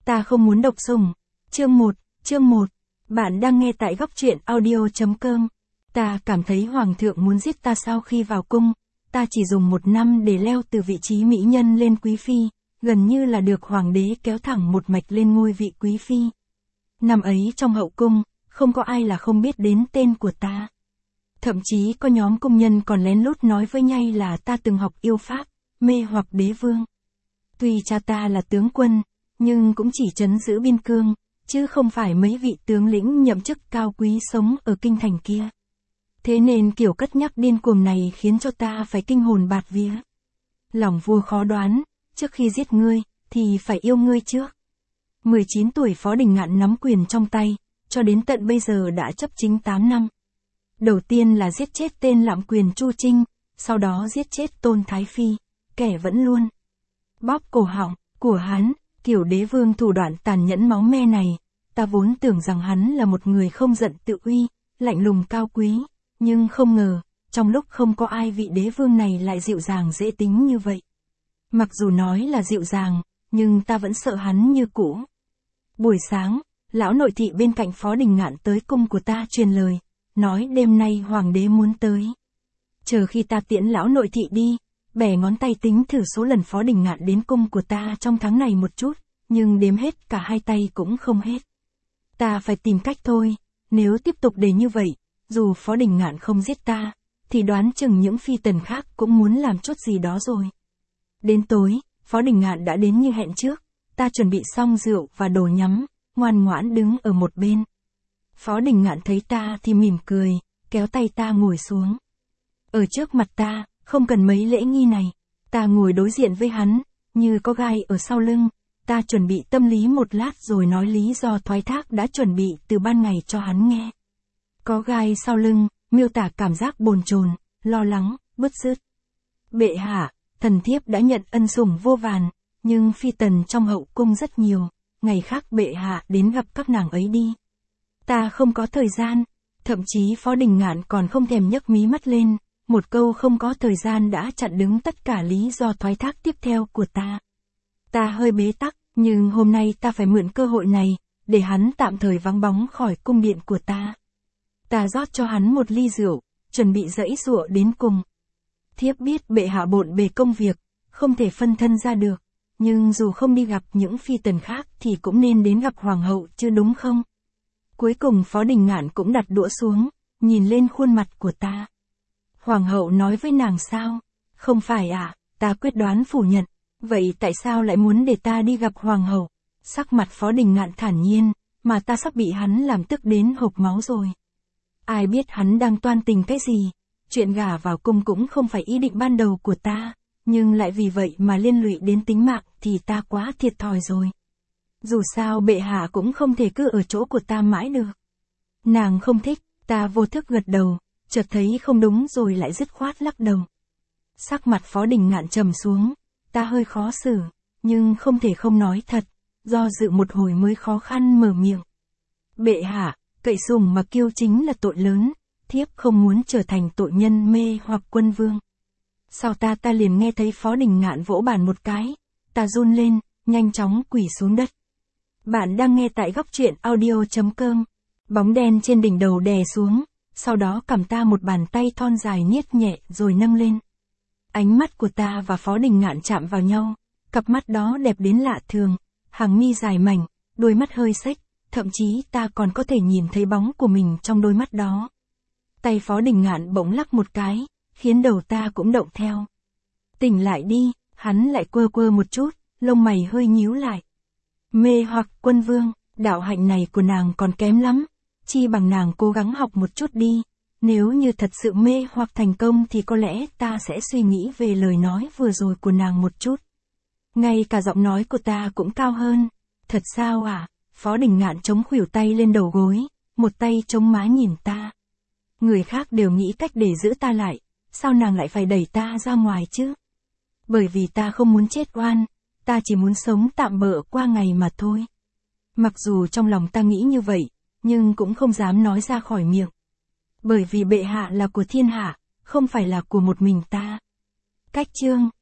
Ta không muốn đọc sủng. Chương 1. Bạn đang nghe tại góc truyện audio.com. Ta cảm thấy hoàng thượng muốn giết ta sau khi vào cung. Ta chỉ dùng 1 năm để leo từ vị trí mỹ nhân lên quý phi, gần như là được hoàng đế kéo thẳng một mạch lên ngôi vị quý phi. Năm ấy trong hậu cung, không có ai là không biết đến tên của ta. Thậm chí có nhóm công nhân còn lén lút nói với nhau là ta từng học yêu pháp, mê hoặc đế vương. Tuy cha ta là tướng quân, nhưng cũng chỉ trấn giữ biên cương, chứ không phải mấy vị tướng lĩnh nhậm chức cao quý sống ở kinh thành kia. Thế nên kiểu cất nhắc điên cuồng này khiến cho ta phải kinh hồn bạt vía. Lòng vua khó đoán, trước khi giết ngươi, thì phải yêu ngươi trước. 19 tuổi Phó Đình Ngạn nắm quyền trong tay, cho đến tận bây giờ đã chấp chính 8 năm. Đầu tiên là giết chết tên lạm quyền Chu Trinh, sau đó giết chết Tôn Thái Phi, kẻ vẫn luôn bóp cổ họng của hắn. Kiểu đế vương thủ đoạn tàn nhẫn máu me này, ta vốn tưởng rằng hắn là một người không giận tự uy, lạnh lùng cao quý, nhưng không ngờ, trong lúc không có ai vị đế vương này lại dịu dàng dễ tính như vậy. Mặc dù nói là dịu dàng, nhưng ta vẫn sợ hắn như cũ. Buổi sáng, lão nội thị bên cạnh Phó Đình Ngạn tới cung của ta truyền lời, nói đêm nay hoàng đế muốn tới. Chờ khi ta tiễn lão nội thị đi, bẻ ngón tay tính thử số lần Phó Đình Ngạn đến cung của ta trong tháng này một chút, nhưng đếm hết cả 2 tay cũng không hết. Ta phải tìm cách thôi, nếu tiếp tục để như vậy, dù Phó Đình Ngạn không giết ta, thì đoán chừng những phi tần khác cũng muốn làm chút gì đó rồi. Đến tối, Phó Đình Ngạn đã đến như hẹn trước, ta chuẩn bị xong rượu và đồ nhắm, ngoan ngoãn đứng ở một bên. Phó Đình Ngạn thấy ta thì mỉm cười, kéo tay ta ngồi xuống. Ở trước mặt ta, không cần mấy lễ nghi này, ta ngồi đối diện với hắn, như có gai ở sau lưng, ta chuẩn bị tâm lý một lát rồi nói lý do thoái thác đã chuẩn bị từ ban ngày cho hắn nghe. Có gai sau lưng, miêu tả cảm giác bồn chồn, lo lắng, bứt rứt. Bệ hạ, thần thiếp đã nhận ân sủng vô vàn, nhưng phi tần trong hậu cung rất nhiều, ngày khác bệ hạ đến gặp các nàng ấy đi. Ta không có thời gian, thậm chí Phó Đình Ngạn còn không thèm nhấc mí mắt lên. Một câu không có thời gian đã chặn đứng tất cả lý do thoái thác tiếp theo của ta. Ta hơi bế tắc, nhưng hôm nay ta phải mượn cơ hội này, để hắn tạm thời vắng bóng khỏi cung điện của ta. Ta rót cho hắn một ly rượu, chuẩn bị giãy giụa đến cùng. Thiếp biết bệ hạ bộn bề công việc, không thể phân thân ra được, nhưng dù không đi gặp những phi tần khác thì cũng nên đến gặp hoàng hậu chứ đúng không? Cuối cùng Phó Đình Ngạn cũng đặt đũa xuống, nhìn lên khuôn mặt của ta. Hoàng hậu nói với nàng sao? Không phải à, ta quyết đoán phủ nhận. Vậy tại sao lại muốn để ta đi gặp hoàng hậu? Sắc mặt Phó Đình Ngạn thản nhiên, mà ta sắp bị hắn làm tức đến hộc máu rồi. Ai biết hắn đang toan tình cái gì? Chuyện gả vào cung cũng không phải ý định ban đầu của ta, nhưng lại vì vậy mà liên lụy đến tính mạng thì ta quá thiệt thòi rồi. Dù sao bệ hạ cũng không thể cứ ở chỗ của ta mãi được. Nàng không thích, ta vô thức gật đầu. Chợt thấy không đúng rồi lại dứt khoát lắc đầu. Sắc mặt Phó Đình Ngạn trầm xuống, ta hơi khó xử, nhưng không thể không nói thật, do dự một hồi mới khó khăn mở miệng. Bệ hạ, cậy sủng mà kiêu chính là tội lớn, thiếp không muốn trở thành tội nhân mê hoặc quân vương. Sau ta liền nghe thấy Phó Đình Ngạn vỗ bàn một cái, ta run lên, nhanh chóng quỳ xuống đất. Bạn đang nghe tại góc truyện audio.com, bóng đen trên đỉnh đầu đè xuống. Sau đó cầm ta một bàn tay thon dài niết nhẹ rồi nâng lên. Ánh mắt của ta và Phó Đình Ngạn chạm vào nhau, cặp mắt đó đẹp đến lạ thường, hàng mi dài mảnh, đôi mắt hơi xếch, thậm chí ta còn có thể nhìn thấy bóng của mình trong đôi mắt đó. Tay Phó Đình Ngạn bỗng lắc một cái, khiến đầu ta cũng động theo. Tỉnh lại đi, hắn lại quơ quơ một chút, lông mày hơi nhíu lại. Mê hoặc quân vương, đạo hạnh này của nàng còn kém lắm. Chi bằng nàng cố gắng học một chút đi, nếu như thật sự mê hoặc thành công thì có lẽ ta sẽ suy nghĩ về lời nói vừa rồi của nàng một chút. Ngay cả giọng nói của ta cũng cao hơn. Thật sao à? Phó Đình Ngạn chống khuỷu tay lên đầu gối, một tay chống má nhìn ta. Người khác đều nghĩ cách để giữ ta lại, sao nàng lại phải đẩy ta ra ngoài chứ? Bởi vì ta không muốn chết oan, ta chỉ muốn sống tạm bợ qua ngày mà thôi. Mặc dù trong lòng ta nghĩ như vậy, nhưng cũng không dám nói ra khỏi miệng. Bởi vì bệ hạ là của thiên hạ, không phải là của một mình ta. Cách chương